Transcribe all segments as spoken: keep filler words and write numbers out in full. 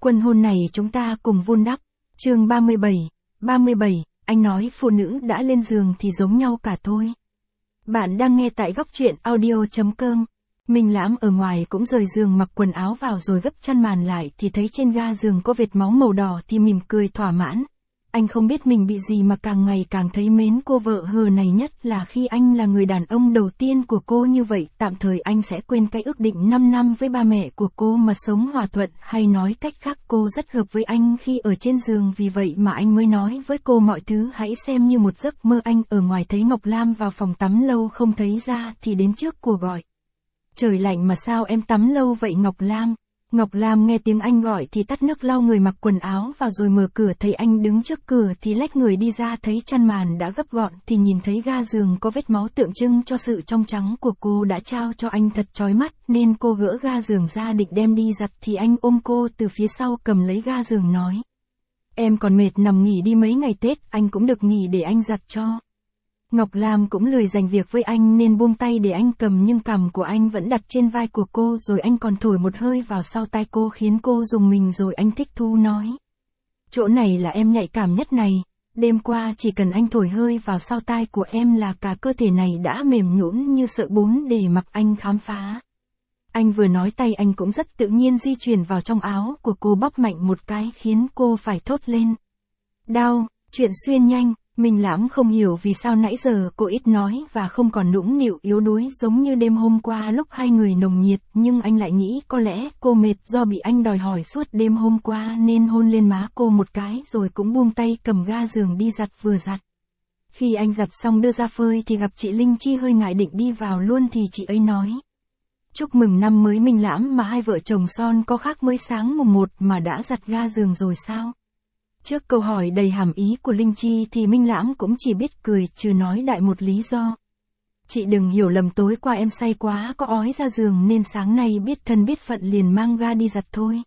Quân hôn này chúng ta cùng vun đắp. Chương ba mươi bảy, ba mươi bảy, anh nói phụ nữ đã lên giường thì giống nhau cả thôi. Bạn đang nghe tại góc truyện audio chấm com. Minh Lãm ở ngoài cũng rời giường mặc quần áo vào rồi gấp chăn màn lại thì thấy trên ga giường có vệt máu màu đỏ thì mỉm cười thỏa mãn. Anh không biết mình bị gì mà càng ngày càng thấy mến cô vợ hờ này, nhất là khi anh là người đàn ông đầu tiên của cô như vậy. Tạm thời anh sẽ quên cái ước định năm năm với ba mẹ của cô mà sống hòa thuận, hay nói cách khác cô rất hợp với anh khi ở trên giường, vì vậy mà anh mới nói với cô mọi thứ hãy xem như một giấc mơ. Anh ở ngoài thấy Ngọc Lam vào phòng tắm lâu không thấy ra thì đến trước cô gọi. Trời lạnh mà sao em tắm lâu vậy Ngọc Lam? Ngọc Lam nghe tiếng anh gọi thì tắt nước lau người mặc quần áo vào rồi mở cửa, thấy anh đứng trước cửa thì lách người đi ra, thấy chăn màn đã gấp gọn thì nhìn thấy ga giường có vết máu tượng trưng cho sự trong trắng của cô đã trao cho anh thật chói mắt, nên cô gỡ ga giường ra định đem đi giặt thì anh ôm cô từ phía sau cầm lấy ga giường nói. Em còn mệt nằm nghỉ đi, mấy ngày Tết anh cũng được nghỉ để anh giặt cho. Ngọc Lam cũng lười dành việc với anh nên buông tay để anh cầm, nhưng cằm của anh vẫn đặt trên vai của cô, rồi anh còn thổi một hơi vào sau tai cô khiến cô rùng mình, rồi anh thích thú nói. Chỗ này là em nhạy cảm nhất này, đêm qua chỉ cần anh thổi hơi vào sau tai của em là cả cơ thể này đã mềm nhũn như sợ bún để mặc anh khám phá. Anh vừa nói tay anh cũng rất tự nhiên di chuyển vào trong áo của cô, bóp mạnh một cái khiến cô phải thốt lên. Đau, chuyện xuyên nhanh. Minh Lãm không hiểu vì sao nãy giờ cô ít nói và không còn nũng nịu yếu đuối giống như đêm hôm qua lúc hai người nồng nhiệt, nhưng anh lại nghĩ có lẽ cô mệt do bị anh đòi hỏi suốt đêm hôm qua nên hôn lên má cô một cái rồi cũng buông tay cầm ga giường đi giặt. Vừa giặt, khi anh giặt xong đưa ra phơi thì gặp chị Linh Chi hơi ngại định đi vào luôn thì chị ấy nói. Chúc mừng năm mới Minh Lãm, mà hai vợ chồng son có khác mới sáng mùng một mà đã giặt ga giường rồi sao? Trước câu hỏi đầy hàm ý của Linh Chi thì Minh Lãm cũng chỉ biết cười trừ nói đại một lý do. Chị đừng hiểu lầm, tối qua em say quá có ói ra giường nên sáng nay biết thân biết phận liền mang ga đi giặt thôi.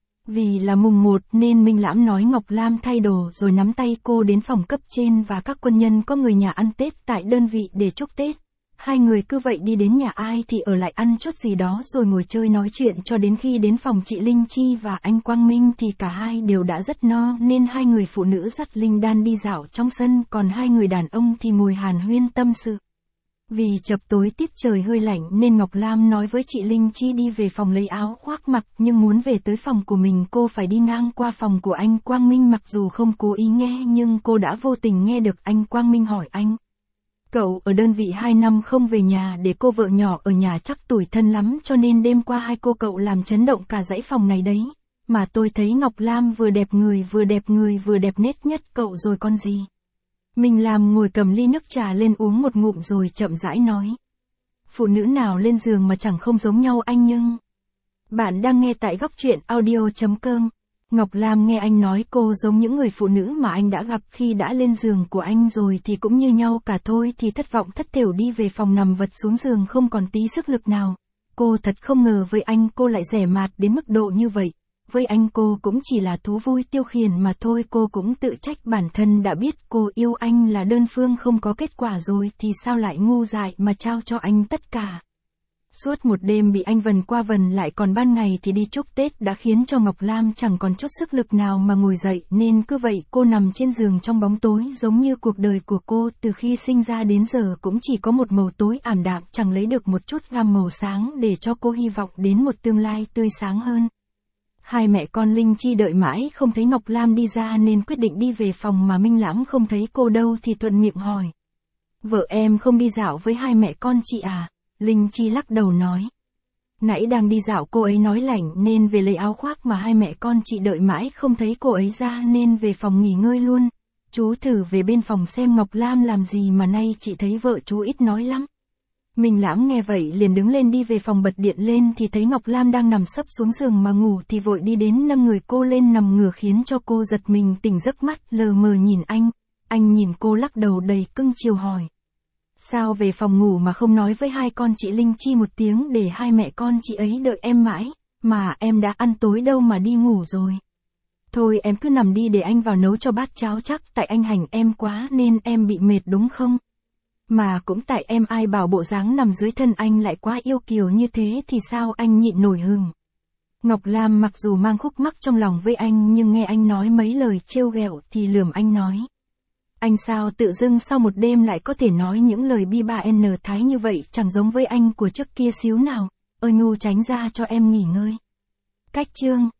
Vì là mùng một nên Minh Lãm nói Ngọc Lam thay đồ rồi nắm tay cô đến phòng cấp trên và các quân nhân có người nhà ăn Tết tại đơn vị để chúc Tết. Hai người cứ vậy đi đến nhà ai thì ở lại ăn chút gì đó rồi ngồi chơi nói chuyện cho đến khi đến phòng chị Linh Chi và anh Quang Minh thì cả hai đều đã rất no, nên hai người phụ nữ dắt Linh Đan đi dạo trong sân, còn hai người đàn ông thì ngồi hàn huyên tâm sự. Vì chập tối tiết trời hơi lạnh nên Ngọc Lam nói với chị Linh Chi đi về phòng lấy áo khoác mặc, nhưng muốn về tới phòng của mình cô phải đi ngang qua phòng của anh Quang Minh. Mặc dù không cố ý nghe nhưng cô đã vô tình nghe được anh Quang Minh hỏi anh. Cậu ở đơn vị hai năm không về nhà để cô vợ nhỏ ở nhà chắc tủi thân lắm, cho nên đêm qua hai cô cậu làm chấn động cả dãy phòng này đấy. Mà tôi thấy Ngọc Lam vừa đẹp người vừa đẹp người vừa đẹp nết nhất cậu rồi con gì. Minh Lam ngồi cầm ly nước trà lên uống một ngụm rồi chậm rãi nói. Phụ nữ nào lên giường mà chẳng không giống nhau anh, nhưng... Bạn đang nghe tại góc truyện audio chấm com. Ngọc Lam nghe anh nói cô giống những người phụ nữ mà anh đã gặp, khi đã lên giường của anh rồi thì cũng như nhau cả thôi, thì thất vọng thất thểu đi về phòng nằm vật xuống giường không còn tí sức lực nào. Cô thật không ngờ với anh cô lại dè mạt đến mức độ như vậy. Với anh cô cũng chỉ là thú vui tiêu khiển mà thôi. Cô cũng tự trách bản thân, đã biết cô yêu anh là đơn phương không có kết quả rồi thì sao lại ngu dại mà trao cho anh tất cả. Suốt một đêm bị anh vần qua vần lại, còn ban ngày thì đi chúc Tết đã khiến cho Ngọc Lam chẳng còn chút sức lực nào mà ngồi dậy, nên cứ vậy cô nằm trên giường trong bóng tối, giống như cuộc đời của cô từ khi sinh ra đến giờ cũng chỉ có một màu tối ảm đạm, chẳng lấy được một chút gam màu sáng để cho cô hy vọng đến một tương lai tươi sáng hơn. Hai mẹ con Linh Chi đợi mãi không thấy Ngọc Lam đi ra nên quyết định đi về phòng, mà Minh Lãm không thấy cô đâu thì thuận miệng hỏi. Vợ em không đi dạo với hai mẹ con chị à? Linh Chi lắc đầu nói. Nãy đang đi dạo cô ấy nói lạnh nên về lấy áo khoác, mà hai mẹ con chị đợi mãi không thấy cô ấy ra nên về phòng nghỉ ngơi luôn. Chú thử về bên phòng xem Ngọc Lam làm gì mà nay chị thấy vợ chú ít nói lắm. Minh Lãm nghe vậy liền đứng lên đi về phòng, bật điện lên thì thấy Ngọc Lam đang nằm sấp xuống giường mà ngủ thì vội đi đến nâng người cô lên nằm ngửa khiến cho cô giật mình tỉnh giấc, mắt lờ mờ nhìn anh. Anh nhìn cô lắc đầu đầy cưng chiều hỏi. Sao về phòng ngủ mà không nói với hai con chị Linh Chi một tiếng để hai mẹ con chị ấy đợi em mãi, mà em đã ăn tối đâu mà đi ngủ rồi. Thôi em cứ nằm đi để anh vào nấu cho bát cháo, chắc tại anh hành em quá nên em bị mệt đúng không? Mà cũng tại em, ai bảo bộ dáng nằm dưới thân anh lại quá yêu kiều như thế thì sao anh nhịn nổi hừng. Ngọc Lam mặc dù mang khúc mắc trong lòng với anh nhưng nghe anh nói mấy lời trêu ghẹo thì lườm anh nói. Anh sao tự dưng sau một đêm lại có thể nói những lời bi ba n thái như vậy, chẳng giống với anh của trước kia xíu nào. Ơi Nhu tránh ra cho em nghỉ ngơi. Cách chương